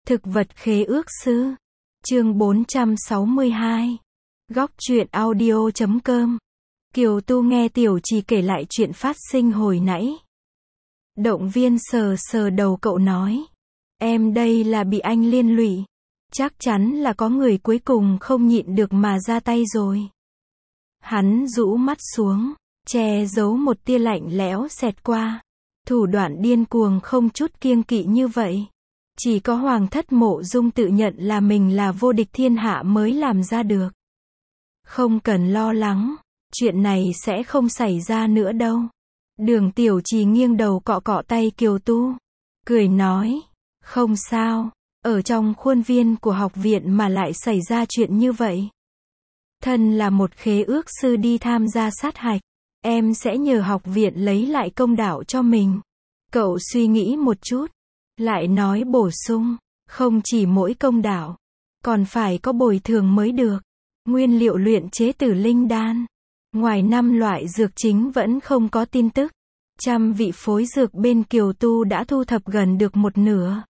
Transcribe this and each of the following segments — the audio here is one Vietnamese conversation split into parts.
Thực vật khế ước sư. Chương 462. Góc truyện audio.com. Kiều Tu nghe Tiểu Trì kể lại chuyện phát sinh hồi nãy. Động viên sờ sờ đầu cậu nói. Em đây là bị anh liên lụy. Chắc chắn là có người cuối cùng không nhịn được mà ra tay rồi. Hắn rũ mắt xuống, che giấu một tia lạnh lẽo xẹt qua. Thủ đoạn điên cuồng không chút kiêng kỵ như vậy. Chỉ có Hoàng thất Mộ Dung tự nhận là mình là vô địch thiên hạ mới làm ra được. Không cần lo lắng, chuyện này sẽ không xảy ra nữa đâu. Đường Tiểu Trì nghiêng đầu cọ cọ tay Kiều Tu, cười nói, không sao, ở trong khuôn viên của học viện mà lại xảy ra chuyện như vậy. Thân là một khế ước sư đi tham gia sát hạch, em sẽ nhờ học viện lấy lại công đạo cho mình. Cậu suy nghĩ một chút, lại nói bổ sung, không chỉ mỗi công đạo, còn phải có bồi thường mới được. Nguyên liệu luyện chế Tử Linh đan, ngoài 5 loại dược chính vẫn không có tin tức. 100 vị phối dược bên Kiều Tu đã thu thập gần được một nửa.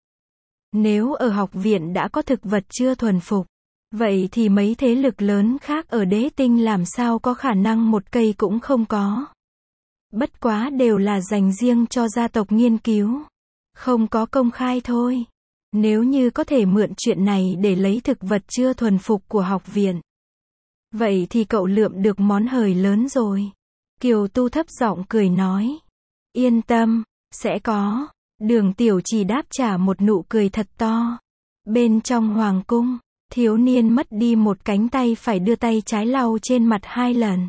Nếu ở học viện đã có thực vật chưa thuần phục, vậy thì mấy thế lực lớn khác ở Đế Tinh làm sao có khả năng một cây cũng không có. Bất quá đều là dành riêng cho gia tộc nghiên cứu, không có công khai thôi. Nếu như có thể mượn chuyện này để lấy thực vật chưa thuần phục của học viện, vậy thì cậu lượm được món hời lớn rồi. Kiều Tu thấp giọng cười nói. Yên tâm, sẽ có. Đường Tiểu Trì đáp trả một nụ cười thật to. Bên trong hoàng cung, thiếu niên mất đi một cánh tay phải đưa tay trái lau trên mặt 2 lần.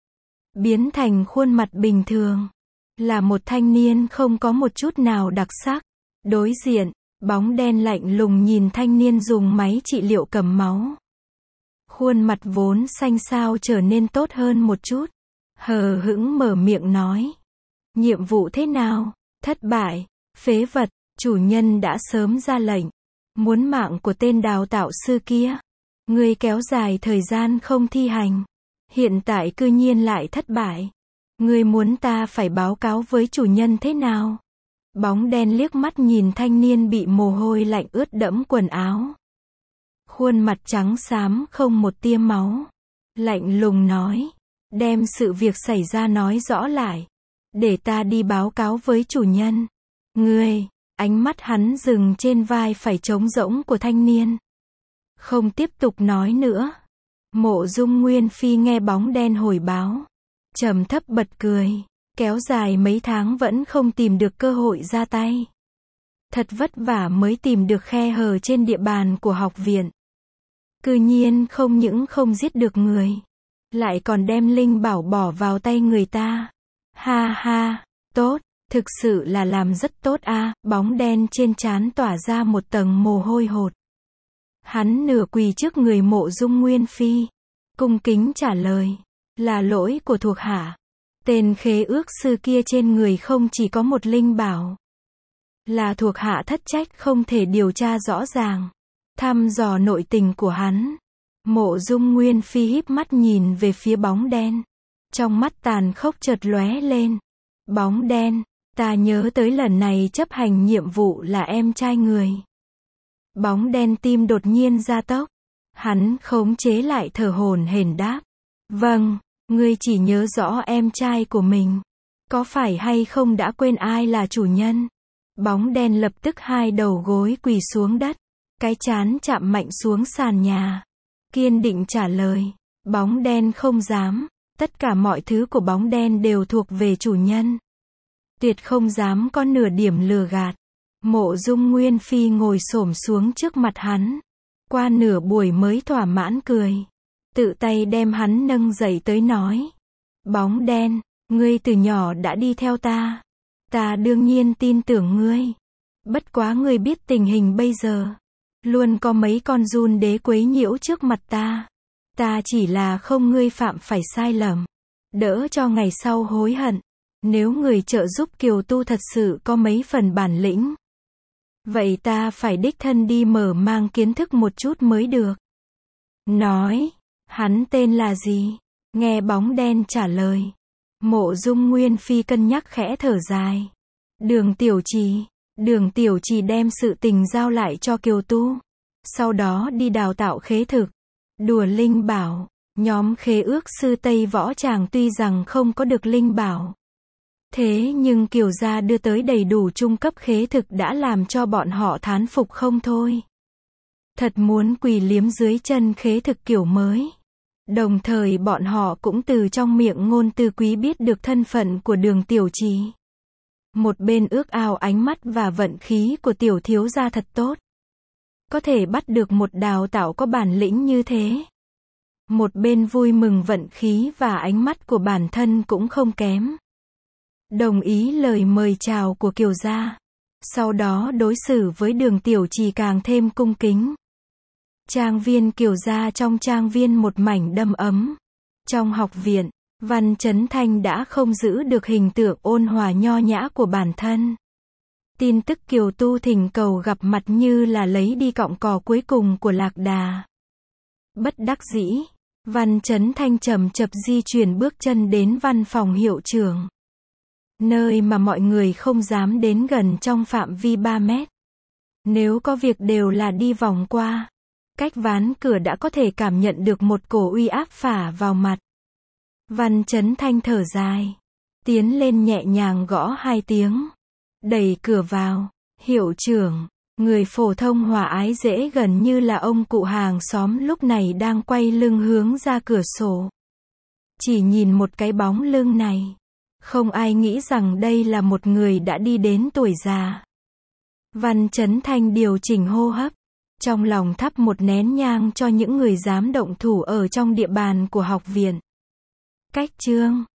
Biến thành khuôn mặt bình thường. Là một thanh niên không có một chút nào đặc sắc. Đối diện, bóng đen lạnh lùng nhìn thanh niên dùng máy trị liệu cầm máu. Khuôn mặt vốn xanh xao trở nên tốt hơn một chút. Hờ hững mở miệng nói. Nhiệm vụ thế nào? Thất bại. Phế vật. Chủ nhân đã sớm ra lệnh. Muốn mạng của tên đào tạo sư kia. Ngươi kéo dài thời gian không thi hành. Hiện tại cư nhiên lại thất bại. Ngươi muốn ta phải báo cáo với chủ nhân thế nào? Bóng đen liếc mắt nhìn thanh niên bị mồ hôi lạnh ướt đẫm quần áo. Khuôn mặt trắng xám không một tia máu. Lạnh lùng nói. Đem sự việc xảy ra nói rõ lại. Để ta đi báo cáo với chủ nhân. Ngươi, ánh mắt hắn dừng trên vai phải trống rỗng của thanh niên. Không tiếp tục nói nữa. Mộ Dung Nguyên Phi nghe bóng đen hồi báo. Trầm thấp bật cười. Kéo dài mấy tháng vẫn không tìm được cơ hội ra tay. Thật vất vả mới tìm được khe hở trên địa bàn của học viện. Cư nhiên không những không giết được người, lại còn đem linh bảo bỏ vào tay người ta. Ha ha, tốt, thực sự là làm rất tốt a. Bóng đen trên trán tỏa ra một tầng mồ hôi hột. Hắn nửa quỳ trước người Mộ Dung Nguyên Phi, cung kính trả lời, là lỗi của thuộc hạ. Tên khế ước sư kia trên người không chỉ có một linh bảo, là thuộc hạ thất trách không thể điều tra rõ ràng, thăm dò nội tình của hắn. Mộ Dung Nguyên Phi híp mắt nhìn về phía bóng đen, trong mắt tàn khốc chợt lóe lên. Bóng đen, ta nhớ tới lần này chấp hành nhiệm vụ là em trai người. Bóng đen tim đột nhiên gia tốc, hắn khống chế lại thở hổn hển đáp. Vâng, ngươi chỉ nhớ rõ em trai của mình, có phải hay không đã quên ai là chủ nhân? Bóng đen lập tức 2 đầu gối quỳ xuống đất, cái trán chạm mạnh xuống sàn nhà, kiên định trả lời. Bóng đen không dám, tất cả mọi thứ của bóng đen đều thuộc về chủ nhân. Tuyệt không dám có nửa điểm lừa gạt. Mộ Dung Nguyên Phi ngồi xổm xuống trước mặt hắn, qua nửa buổi mới thỏa mãn cười, tự tay đem hắn nâng dậy tới nói. Bóng đen, ngươi từ nhỏ đã đi theo ta. Ta đương nhiên tin tưởng ngươi. Bất quá ngươi biết tình hình bây giờ. Luôn có mấy con giun đế quấy nhiễu trước mặt ta. Ta chỉ là không ngươi phạm phải sai lầm. Đỡ cho ngày sau hối hận. Nếu người trợ giúp Kiều Tu thật sự có mấy phần bản lĩnh, vậy ta phải đích thân đi mở mang kiến thức một chút mới được. Nói, hắn tên là gì? Nghe bóng đen trả lời. Mộ Dung Nguyên Phi cân nhắc khẽ thở dài. Đường Tiểu Trì. Đường Tiểu Trì đem sự tình giao lại cho Kiều Tu. Sau đó đi đào tạo khế thực, đùa linh bảo. Nhóm khế ước sư Tây Võ Tràng tuy rằng không có được linh bảo. Thế nhưng Kiều gia đưa tới đầy đủ trung cấp khế thực đã làm cho bọn họ thán phục không thôi. Thật muốn quỳ liếm dưới chân khế thực kiểu mới. Đồng thời bọn họ cũng từ trong miệng Ngôn Tư Quý biết được thân phận của Đường Tiểu Trì. Một bên ước ao ánh mắt và vận khí của tiểu thiếu gia thật tốt. Có thể bắt được một đào tạo có bản lĩnh như thế. Một bên vui mừng vận khí và ánh mắt của bản thân cũng không kém. Đồng ý lời mời chào của Kiều gia. Sau đó đối xử với Đường Tiểu Trì càng thêm cung kính. Trang viên Kiều gia trong trang viên một mảnh đầm ấm. Trong học viện, Văn Chấn Thanh đã không giữ được hình tượng ôn hòa nho nhã của bản thân. Tin tức Kiều Tu thỉnh cầu gặp mặt như là lấy đi cọng cỏ cuối cùng của lạc đà. Bất đắc dĩ, Văn Chấn Thanh chậm chậm di chuyển bước chân đến văn phòng hiệu trưởng. Nơi mà mọi người không dám đến gần trong phạm vi 3 mét. Nếu có việc đều là đi vòng qua. Cách ván cửa đã có thể cảm nhận được một cổ uy áp phả vào mặt. Văn Chấn Thanh thở dài. Tiến lên nhẹ nhàng gõ 2 tiếng. Đẩy cửa vào. Hiệu trưởng, người phổ thông hòa ái dễ gần như là ông cụ hàng xóm lúc này đang quay lưng hướng ra cửa sổ. Chỉ nhìn một cái bóng lưng này. Không ai nghĩ rằng đây là một người đã đi đến tuổi già. Văn Chấn Thanh điều chỉnh hô hấp. Trong lòng thắp một nén nhang cho những người dám động thủ ở trong địa bàn của học viện. Cách chương